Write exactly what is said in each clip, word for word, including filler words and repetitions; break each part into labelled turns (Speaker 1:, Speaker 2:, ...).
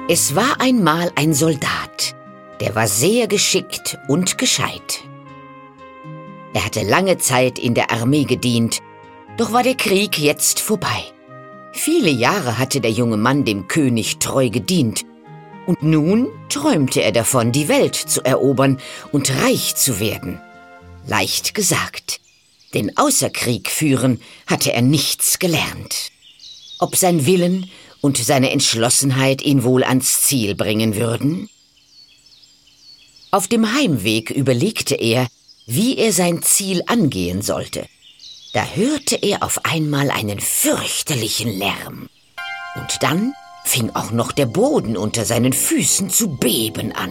Speaker 1: Es war einmal ein Soldat, der war sehr geschickt und gescheit. Er hatte lange Zeit in der Armee gedient, doch war der Krieg jetzt vorbei. Viele Jahre hatte der junge Mann dem König treu gedient, und nun träumte er davon, die Welt zu erobern und reich zu werden. Leicht gesagt, denn außer Krieg führen hatte er nichts gelernt. Ob sein Willen und seine Entschlossenheit ihn wohl ans Ziel bringen würden? Auf dem Heimweg überlegte er, wie er sein Ziel angehen sollte. Da hörte er auf einmal einen fürchterlichen Lärm. Und dann fing auch noch der Boden unter seinen Füßen zu beben an.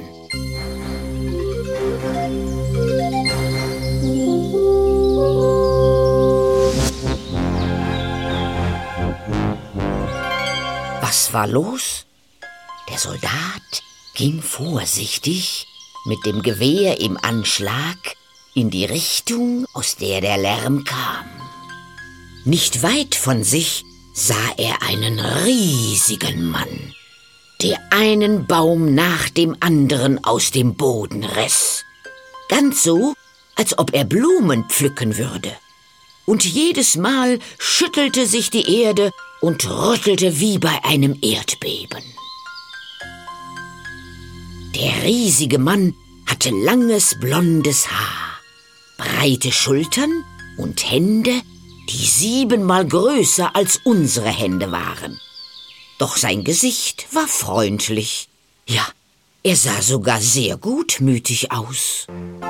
Speaker 1: Was war los? Der Soldat ging vorsichtig mit dem Gewehr im Anschlag in die Richtung, aus der der Lärm kam. Nicht weit von sich sah er einen riesigen Mann, der einen Baum nach dem anderen aus dem Boden riss. Ganz so, als ob er Blumen pflücken würde. Und jedes Mal schüttelte sich die Erde und rüttelte wie bei einem Erdbeben. Der riesige Mann hatte langes blondes Haar, breite Schultern und Hände, die siebenmal größer als unsere Hände waren. Doch sein Gesicht war freundlich. Ja, er sah sogar sehr gutmütig aus.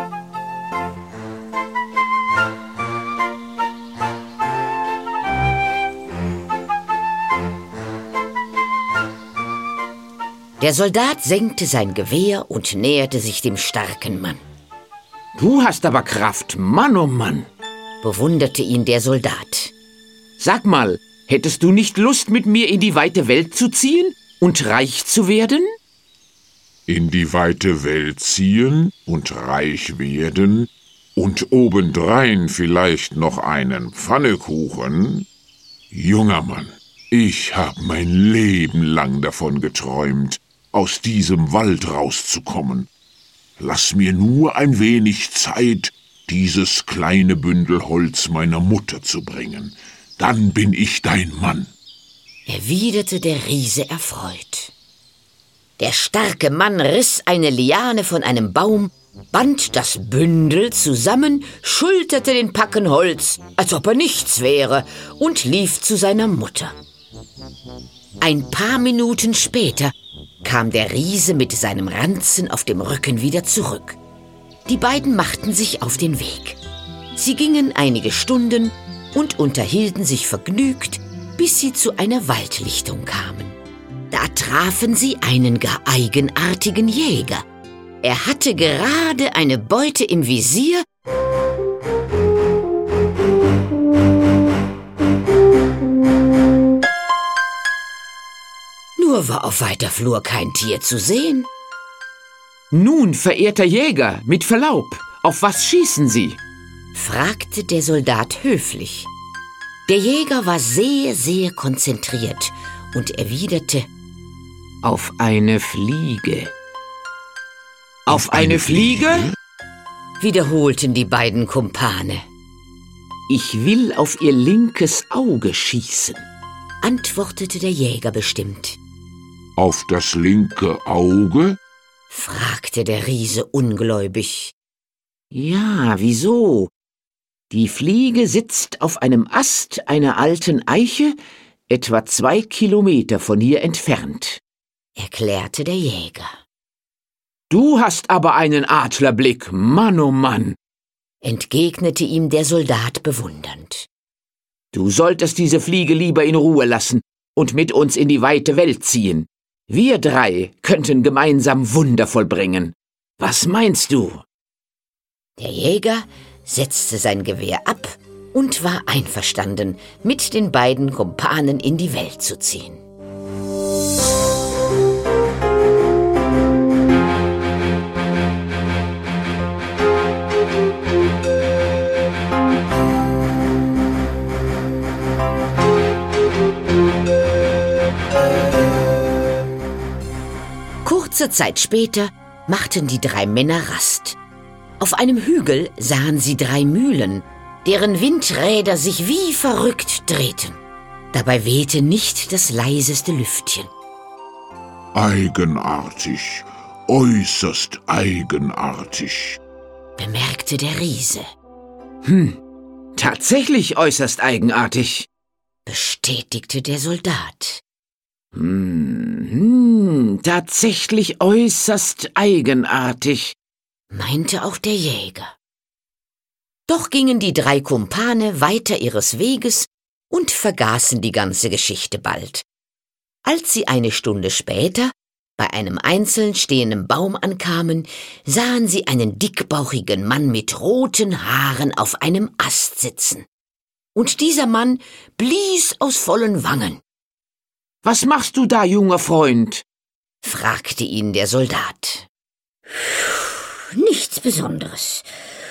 Speaker 1: Der Soldat senkte sein Gewehr und näherte sich dem starken Mann.
Speaker 2: »Du hast aber Kraft, Mann, oh Mann«,
Speaker 1: bewunderte ihn der Soldat.
Speaker 2: »Sag mal, hättest du nicht Lust, mit mir in die weite Welt zu ziehen und reich zu werden?«
Speaker 3: »In die weite Welt ziehen und reich werden und obendrein vielleicht noch einen Pfannekuchen? Junger Mann, ich hab mein Leben lang davon geträumt, aus diesem Wald rauszukommen. Lass mir nur ein wenig Zeit, dieses kleine Bündel Holz meiner Mutter zu bringen. Dann bin ich dein Mann«,
Speaker 1: erwiderte der Riese erfreut. Der starke Mann riss eine Liane von einem Baum, band das Bündel zusammen, schulterte den Packen Holz, als ob er nichts wäre, und lief zu seiner Mutter. Ein paar Minuten später kam der Riese mit seinem Ranzen auf dem Rücken wieder zurück. Die beiden machten sich auf den Weg. Sie gingen einige Stunden und unterhielten sich vergnügt, bis sie zu einer Waldlichtung kamen. Da trafen sie einen gar eigenartigen Jäger. Er hatte gerade eine Beute im Visier, nur war auf weiter Flur kein Tier zu sehen.
Speaker 2: »Nun, verehrter Jäger, mit Verlaub, auf was schießen Sie?«
Speaker 1: fragte der Soldat höflich. Der Jäger war sehr, sehr konzentriert und erwiderte:
Speaker 2: »Auf eine Fliege.« »Auf eine Fliege?«
Speaker 1: wiederholten die beiden Kumpane.
Speaker 2: »Ich will auf ihr linkes Auge schießen«,
Speaker 1: antwortete der Jäger bestimmt.
Speaker 3: »Auf das linke Auge?«
Speaker 1: fragte der Riese ungläubig.
Speaker 2: »Ja, wieso? Die Fliege sitzt auf einem Ast einer alten Eiche, etwa zwei Kilometer von hier entfernt«,
Speaker 1: erklärte der Jäger.
Speaker 2: »Du hast aber einen Adlerblick, Mann, oh Mann«,
Speaker 1: entgegnete ihm der Soldat bewundernd.
Speaker 2: »Du solltest diese Fliege lieber in Ruhe lassen und mit uns in die weite Welt ziehen. Wir drei könnten gemeinsam Wunder vollbringen. Was meinst du?«
Speaker 1: Der Jäger setzte sein Gewehr ab und war einverstanden, mit den beiden Kumpanen in die Welt zu ziehen. Kurze Zeit später machten die drei Männer Rast. Auf einem Hügel sahen sie drei Mühlen, deren Windräder sich wie verrückt drehten. Dabei wehte nicht das leiseste Lüftchen.
Speaker 3: Eigenartig, äußerst eigenartig,
Speaker 1: bemerkte der Riese.
Speaker 2: Hm, tatsächlich äußerst eigenartig,
Speaker 1: bestätigte der Soldat.
Speaker 2: Hm, hm, tatsächlich äußerst eigenartig,
Speaker 1: meinte auch der Jäger. Doch gingen die drei Kumpane weiter ihres Weges und vergaßen die ganze Geschichte bald. Als sie eine Stunde später bei einem einzeln stehenden Baum ankamen, sahen sie einen dickbauchigen Mann mit roten Haaren auf einem Ast sitzen. Und dieser Mann blies aus vollen Wangen.
Speaker 2: »Was machst du da, junger Freund?«
Speaker 1: fragte ihn der Soldat.
Speaker 4: »Nichts Besonderes.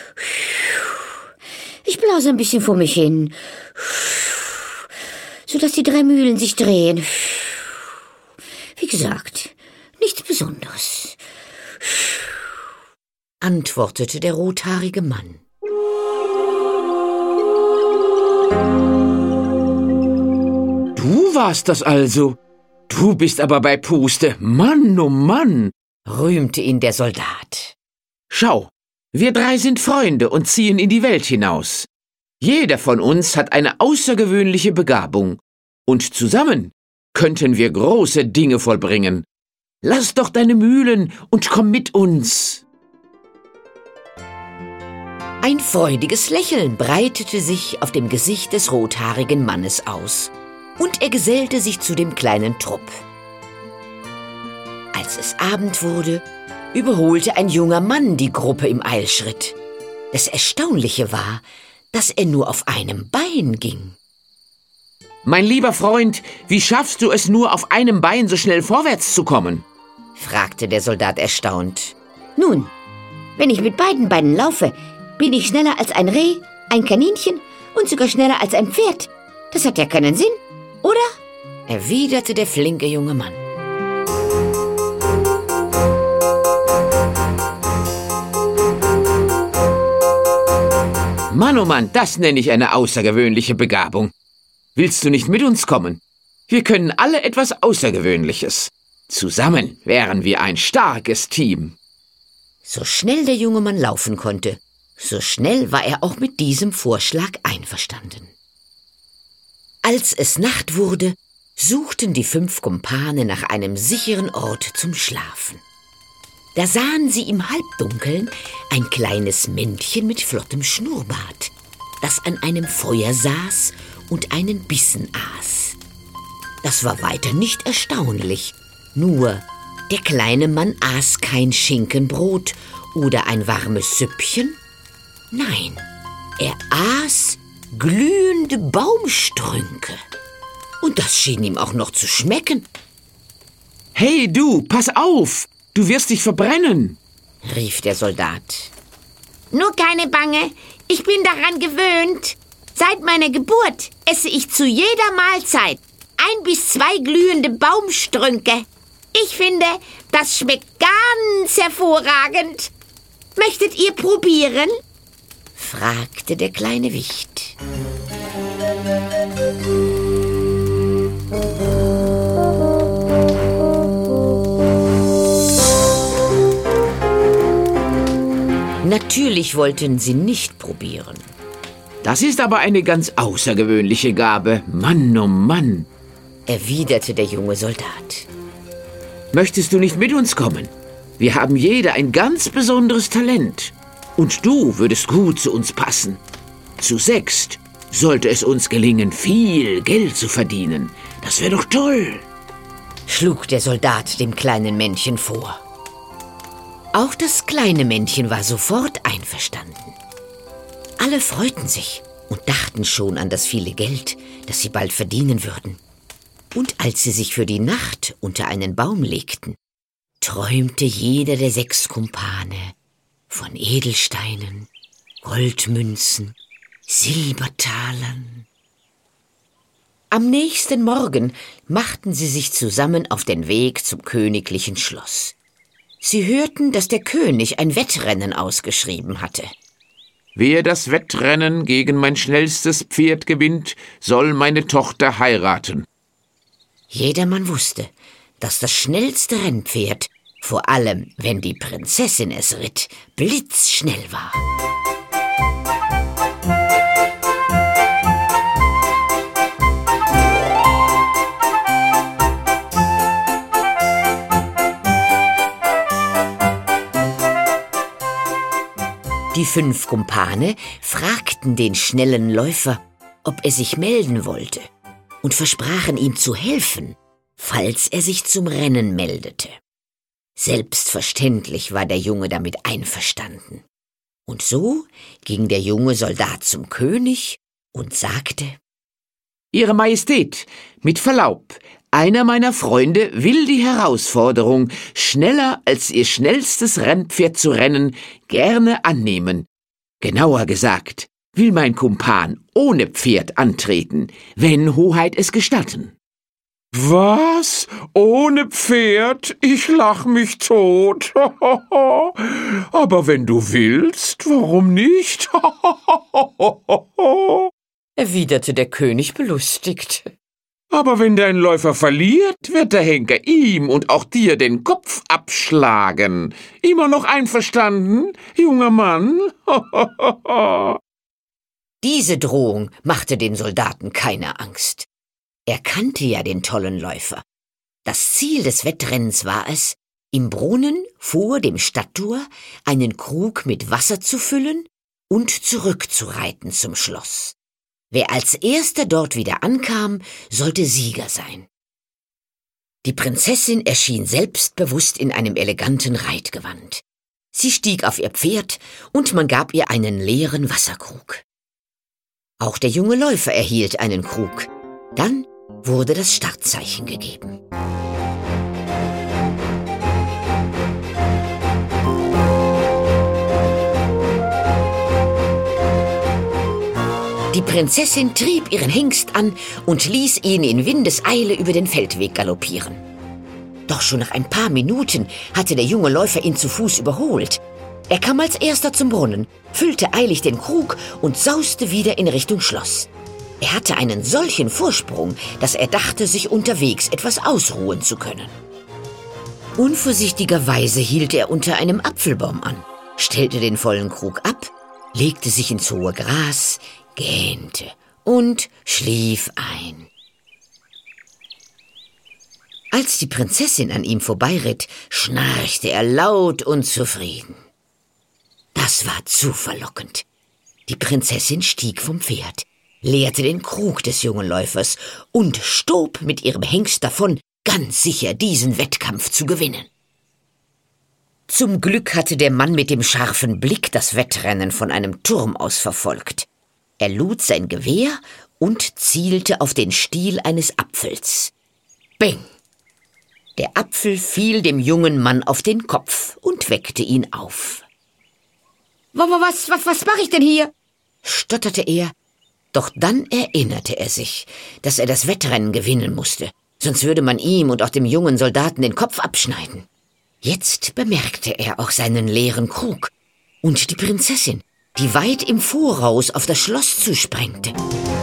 Speaker 4: Ich blase ein bisschen vor mich hin, sodass die drei Mühlen sich drehen. Wie gesagt, nichts Besonderes«,
Speaker 1: antwortete der rothaarige Mann.
Speaker 2: »Du warst das also? Du bist aber bei Puste. Mann, oh Mann«,
Speaker 1: rühmte ihn der Soldat.
Speaker 2: »Schau, wir drei sind Freunde und ziehen in die Welt hinaus. Jeder von uns hat eine außergewöhnliche Begabung, und zusammen könnten wir große Dinge vollbringen. Lass doch deine Mühlen und komm mit uns.«
Speaker 1: Ein freudiges Lächeln breitete sich auf dem Gesicht des rothaarigen Mannes aus, und er gesellte sich zu dem kleinen Trupp. Als es Abend wurde, überholte ein junger Mann die Gruppe im Eilschritt. Das Erstaunliche war, dass er nur auf einem Bein ging.
Speaker 2: »Mein lieber Freund, wie schaffst du es nur, auf einem Bein so schnell vorwärts zu kommen?«
Speaker 1: fragte der Soldat erstaunt.
Speaker 4: »Nun, wenn ich mit beiden Beinen laufe, bin ich schneller als ein Reh, ein Kaninchen und sogar schneller als ein Pferd. Das hat ja keinen Sinn, oder?«
Speaker 1: erwiderte der flinke junge Mann.
Speaker 2: Mann, oh Mann, das nenne ich eine außergewöhnliche Begabung. Willst du nicht mit uns kommen? Wir können alle etwas Außergewöhnliches. Zusammen wären wir ein starkes Team.
Speaker 1: So schnell der junge Mann laufen konnte, so schnell war er auch mit diesem Vorschlag einverstanden. Als es Nacht wurde, suchten die fünf Kumpane nach einem sicheren Ort zum Schlafen. Da sahen sie im Halbdunkeln ein kleines Männchen mit flottem Schnurrbart, das an einem Feuer saß und einen Bissen aß. Das war weiter nicht erstaunlich, nur der kleine Mann aß kein Schinkenbrot oder ein warmes Süppchen. Nein, er aß glühende Baumstrünke. Und das schien ihm auch noch zu schmecken.
Speaker 2: »Hey du, pass auf! Du wirst dich verbrennen«,
Speaker 1: rief der Soldat.
Speaker 4: »Nur keine Bange, ich bin daran gewöhnt. Seit meiner Geburt esse ich zu jeder Mahlzeit ein bis zwei glühende Baumstrünke. Ich finde, das schmeckt ganz hervorragend. Möchtet ihr probieren?«
Speaker 1: fragte der kleine Wicht. Natürlich wollten sie nicht probieren.
Speaker 2: »Das ist aber eine ganz außergewöhnliche Gabe. Mann, oh Mann«,
Speaker 1: erwiderte der junge Soldat.
Speaker 2: »Möchtest du nicht mit uns kommen? Wir haben jeder ein ganz besonderes Talent. Und du würdest gut zu uns passen. Zu sechst sollte es uns gelingen, viel Geld zu verdienen. Das wäre doch toll«,
Speaker 1: schlug der Soldat dem kleinen Männchen vor. Auch das kleine Männchen war sofort einverstanden. Alle freuten sich und dachten schon an das viele Geld, das sie bald verdienen würden. Und als sie sich für die Nacht unter einen Baum legten, träumte jeder der sechs Kumpane von Edelsteinen, Goldmünzen, Silbertalern. Am nächsten Morgen machten sie sich zusammen auf den Weg zum königlichen Schloss. Sie hörten, dass der König ein Wettrennen ausgeschrieben hatte.
Speaker 2: Wer das Wettrennen gegen mein schnellstes Pferd gewinnt, soll meine Tochter heiraten.
Speaker 1: Jedermann wusste, dass das schnellste Rennpferd, vor allem wenn die Prinzessin es ritt, blitzschnell war. Die fünf Kumpane fragten den schnellen Läufer, ob er sich melden wollte, und versprachen ihm zu helfen, falls er sich zum Rennen meldete. Selbstverständlich war der Junge damit einverstanden. Und so ging der junge Soldat zum König und sagte:
Speaker 2: Ihre Majestät, mit Verlaub, einer meiner Freunde will die Herausforderung, schneller als ihr schnellstes Rennpferd zu rennen, gerne annehmen. Genauer gesagt, will mein Kumpan ohne Pferd antreten, wenn Hoheit es gestatten.
Speaker 3: Was? Ohne Pferd? Ich lach mich tot. Aber wenn du willst, warum nicht?
Speaker 1: erwiderte der König belustigt.
Speaker 2: Aber wenn dein Läufer verliert, wird der Henker ihm und auch dir den Kopf abschlagen. Immer noch einverstanden, junger Mann?
Speaker 1: Diese Drohung machte den Soldaten keine Angst. Er kannte ja den tollen Läufer. Das Ziel des Wettrennens war es, im Brunnen vor dem Stadttor einen Krug mit Wasser zu füllen und zurückzureiten zum Schloss. Wer als erster dort wieder ankam, sollte Sieger sein. Die Prinzessin erschien selbstbewusst in einem eleganten Reitgewand. Sie stieg auf ihr Pferd und man gab ihr einen leeren Wasserkrug. Auch der junge Läufer erhielt einen Krug. Dann wurde das Startzeichen gegeben. Die Prinzessin trieb ihren Hengst an und ließ ihn in Windeseile über den Feldweg galoppieren. Doch schon nach ein paar Minuten hatte der junge Läufer ihn zu Fuß überholt. Er kam als erster zum Brunnen, füllte eilig den Krug und sauste wieder in Richtung Schloss. Er hatte einen solchen Vorsprung, dass er dachte, sich unterwegs etwas ausruhen zu können. Unvorsichtigerweise hielt er unter einem Apfelbaum an, stellte den vollen Krug ab, legte sich ins hohe Gras, gähnte und schlief ein. Als die Prinzessin an ihm vorbeiritt, schnarchte er laut und zufrieden. Das war zu verlockend. Die Prinzessin stieg vom Pferd, leerte den Krug des jungen Läufers und stob mit ihrem Hengst davon, ganz sicher diesen Wettkampf zu gewinnen. Zum Glück hatte der Mann mit dem scharfen Blick das Wettrennen von einem Turm aus verfolgt. Er lud sein Gewehr und zielte auf den Stiel eines Apfels. Bing! Der Apfel fiel dem jungen Mann auf den Kopf und weckte ihn auf.
Speaker 4: Was, was, was mache ich denn hier?
Speaker 1: Stotterte er. Doch dann erinnerte er sich, dass er das Wettrennen gewinnen musste, sonst würde man ihm und auch dem jungen Soldaten den Kopf abschneiden. Jetzt bemerkte er auch seinen leeren Krug und die Prinzessin, die weit im Voraus auf das Schloss zusprengte.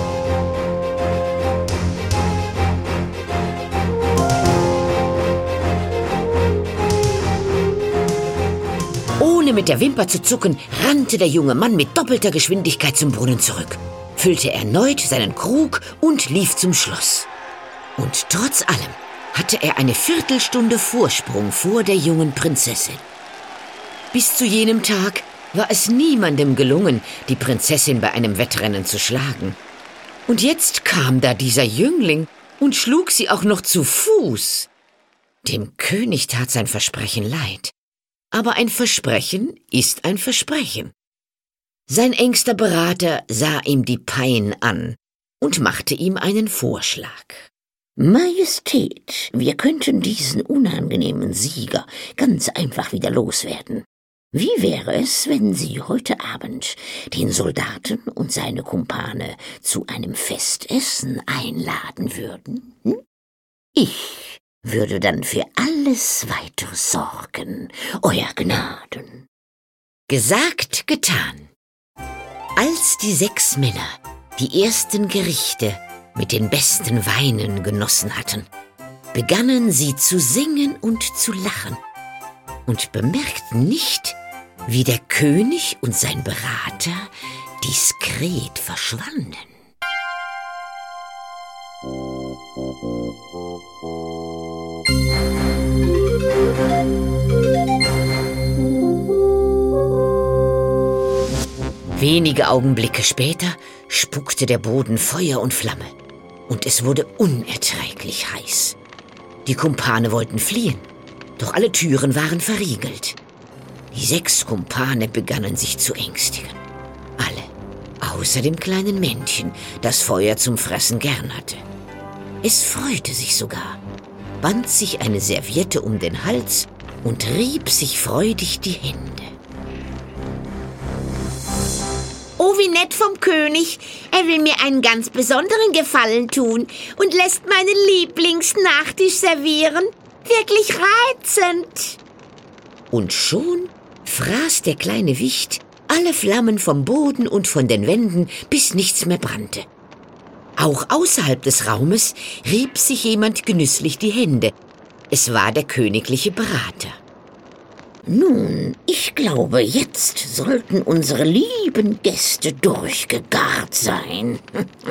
Speaker 1: Ohne mit der Wimper zu zucken, rannte der junge Mann mit doppelter Geschwindigkeit zum Brunnen zurück, füllte erneut seinen Krug und lief zum Schloss. Und trotz allem hatte er eine Viertelstunde Vorsprung vor der jungen Prinzessin. Bis zu jenem Tag war es niemandem gelungen, die Prinzessin bei einem Wettrennen zu schlagen. Und jetzt kam da dieser Jüngling und schlug sie auch noch zu Fuß. Dem König tat sein Versprechen leid. Aber ein Versprechen ist ein Versprechen. Sein engster Berater sah ihm die Pein an und machte ihm einen Vorschlag. Majestät, wir könnten diesen unangenehmen Sieger ganz einfach wieder loswerden. Wie wäre es, wenn Sie heute Abend den Soldaten und seine Kumpane zu einem Festessen einladen würden? Hm? Ich würde dann für alles weiter sorgen, Euer Gnaden. Gesagt, getan. Als die sechs Männer die ersten Gerichte mit den besten Weinen genossen hatten, begannen sie zu singen und zu lachen und bemerkten nicht, wie der König und sein Berater diskret verschwanden. Wenige Augenblicke später spuckte der Boden Feuer und Flamme, und es wurde unerträglich heiß. Die Kumpane wollten fliehen, doch alle Türen waren verriegelt. Die sechs Kumpane begannen sich zu ängstigen. Alle, außer dem kleinen Männchen, das Feuer zum Fressen gern hatte. Es freute sich sogar, band sich eine Serviette um den Hals und rieb sich freudig die Hände.
Speaker 4: Oh, wie nett vom König. Er will mir einen ganz besonderen Gefallen tun und lässt meinen Lieblingsnachtisch servieren. Wirklich reizend.
Speaker 1: Und schon fraß der kleine Wicht alle Flammen vom Boden und von den Wänden, bis nichts mehr brannte. Auch außerhalb des Raumes rieb sich jemand genüsslich die Hände. Es war der königliche Berater. Nun, ich glaube, jetzt sollten unsere lieben Gäste durchgegart sein.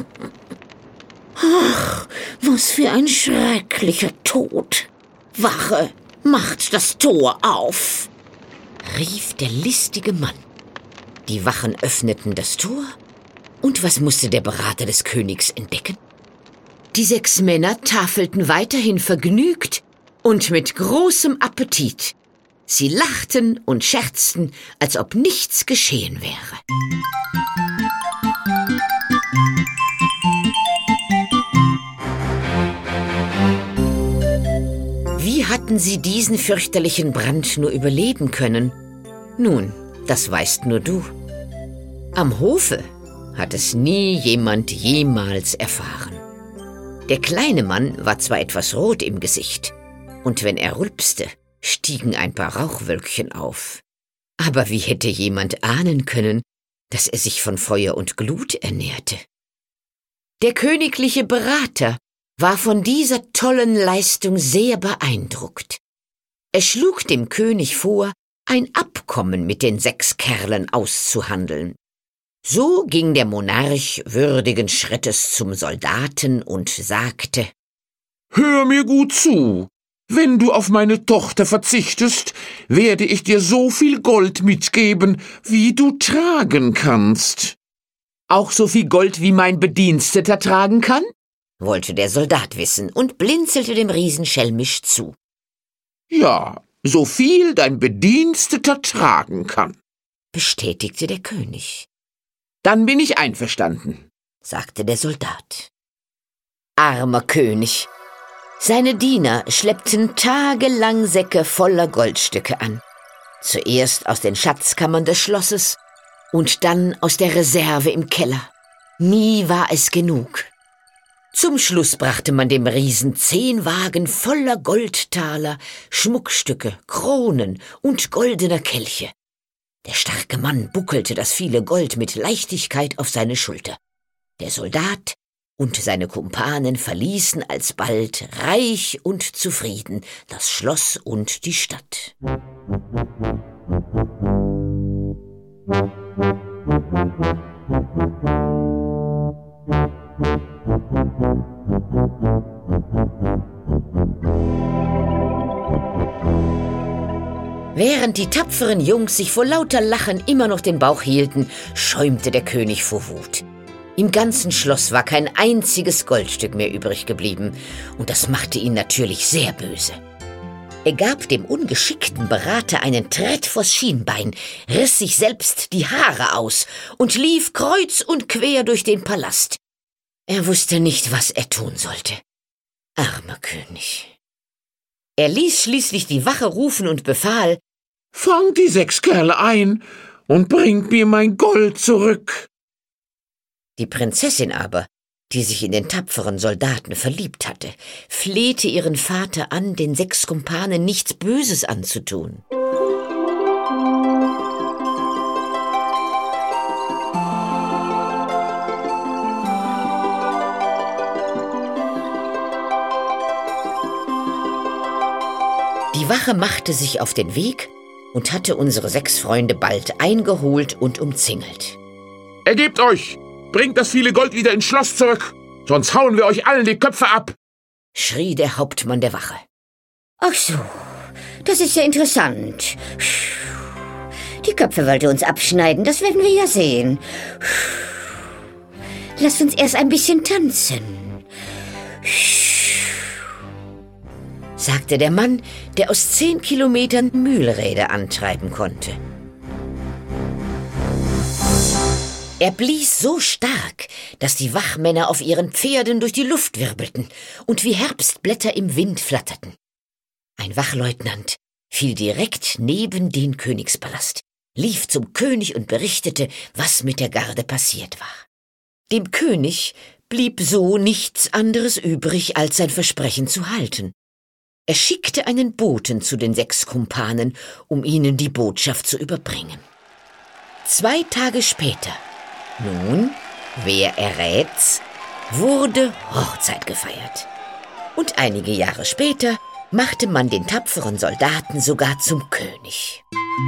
Speaker 1: Ach, was für ein schrecklicher Tod. Wache, macht das Tor auf, rief der listige Mann. Die Wachen öffneten das Tor, und was musste der Berater des Königs entdecken? Die sechs Männer tafelten weiterhin vergnügt und mit großem Appetit. Sie lachten und scherzten, als ob nichts geschehen wäre. Wie hatten sie diesen fürchterlichen Brand nur überleben können? Nun, das weißt nur du. Am Hofe hat es nie jemand jemals erfahren. Der kleine Mann war zwar etwas rot im Gesicht, und wenn er rülpste, stiegen ein paar Rauchwölkchen auf. Aber wie hätte jemand ahnen können, dass er sich von Feuer und Glut ernährte? Der königliche Berater war von dieser tollen Leistung sehr beeindruckt. Er schlug dem König vor, ein Abkommen mit den sechs Kerlen auszuhandeln. So ging der Monarch würdigen Schrittes zum Soldaten und sagte:
Speaker 2: »Hör mir gut zu. Wenn du auf meine Tochter verzichtest, werde ich dir so viel Gold mitgeben, wie du tragen kannst.« »Auch so viel Gold, wie mein Bediensteter tragen kann?«
Speaker 1: wollte der Soldat wissen und blinzelte dem Riesen schelmisch zu.
Speaker 2: »Ja, so viel dein Bediensteter tragen kann«,
Speaker 1: bestätigte der König.
Speaker 2: »Dann bin ich einverstanden«,
Speaker 1: sagte der Soldat. Armer König! Seine Diener schleppten tagelang Säcke voller Goldstücke an. Zuerst aus den Schatzkammern des Schlosses und dann aus der Reserve im Keller. Nie war es genug. Zum Schluss brachte man dem Riesen zehn Wagen voller Goldtaler, Schmuckstücke, Kronen und goldener Kelche. Der starke Mann buckelte das viele Gold mit Leichtigkeit auf seine Schulter. Der Soldat und seine Kumpanen verließen alsbald reich und zufrieden das Schloss und die Stadt. Während die tapferen Jungs sich vor lauter Lachen immer noch den Bauch hielten, schäumte der König vor Wut. Im ganzen Schloss war kein einziges Goldstück mehr übrig geblieben, und das machte ihn natürlich sehr böse. Er gab dem ungeschickten Berater einen Tritt vors Schienbein, riss sich selbst die Haare aus und lief kreuz und quer durch den Palast. Er wusste nicht, was er tun sollte. Armer König. Er ließ schließlich die Wache rufen und befahl:
Speaker 2: »Fangt die sechs Kerle ein und bringt mir mein Gold zurück.«
Speaker 1: Die Prinzessin aber die sich in den tapferen Soldaten verliebt hatte, flehte ihren Vater an, den sechs Kumpanen nichts Böses anzutun. Die Wache machte sich auf den Weg und hatte unsere sechs Freunde bald eingeholt und umzingelt.
Speaker 2: Ergebt euch! Bringt das viele Gold wieder ins Schloss zurück, sonst hauen wir euch allen die Köpfe ab!
Speaker 1: Schrie der Hauptmann der Wache.
Speaker 5: Ach so, das ist ja interessant. Die Köpfe wollt ihr uns abschneiden, das werden wir ja sehen. Lasst uns erst ein bisschen tanzen,
Speaker 1: sagte der Mann, der aus zehn Kilometern Mühlräder antreiben konnte. Er blies so stark, dass die Wachmänner auf ihren Pferden durch die Luft wirbelten und wie Herbstblätter im Wind flatterten. Ein Wachleutnant fiel direkt neben den Königspalast, lief zum König und berichtete, was mit der Garde passiert war. Dem König blieb so nichts anderes übrig, als sein Versprechen zu halten. Er schickte einen Boten zu den sechs Kumpanen, um ihnen die Botschaft zu überbringen. Zwei Tage später, nun, wer errät's, wurde Hochzeit gefeiert. Und einige Jahre später machte man den tapferen Soldaten sogar zum König.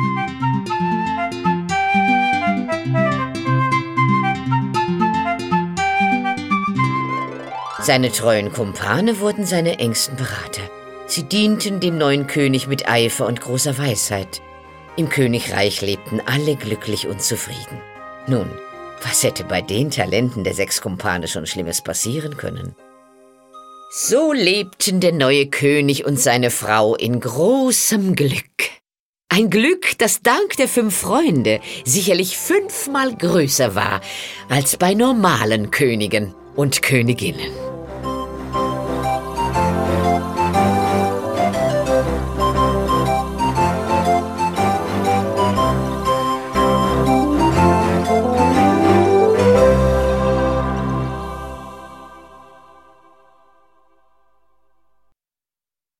Speaker 1: Seine treuen Kumpane wurden seine engsten Berater. Sie dienten dem neuen König mit Eifer und großer Weisheit. Im Königreich lebten alle glücklich und zufrieden. Nun, was hätte bei den Talenten der sechs Kumpane schon Schlimmes passieren können? So lebten der neue König und seine Frau in großem Glück. Ein Glück, das dank der fünf Freunde sicherlich fünfmal größer war als bei normalen Königen und Königinnen.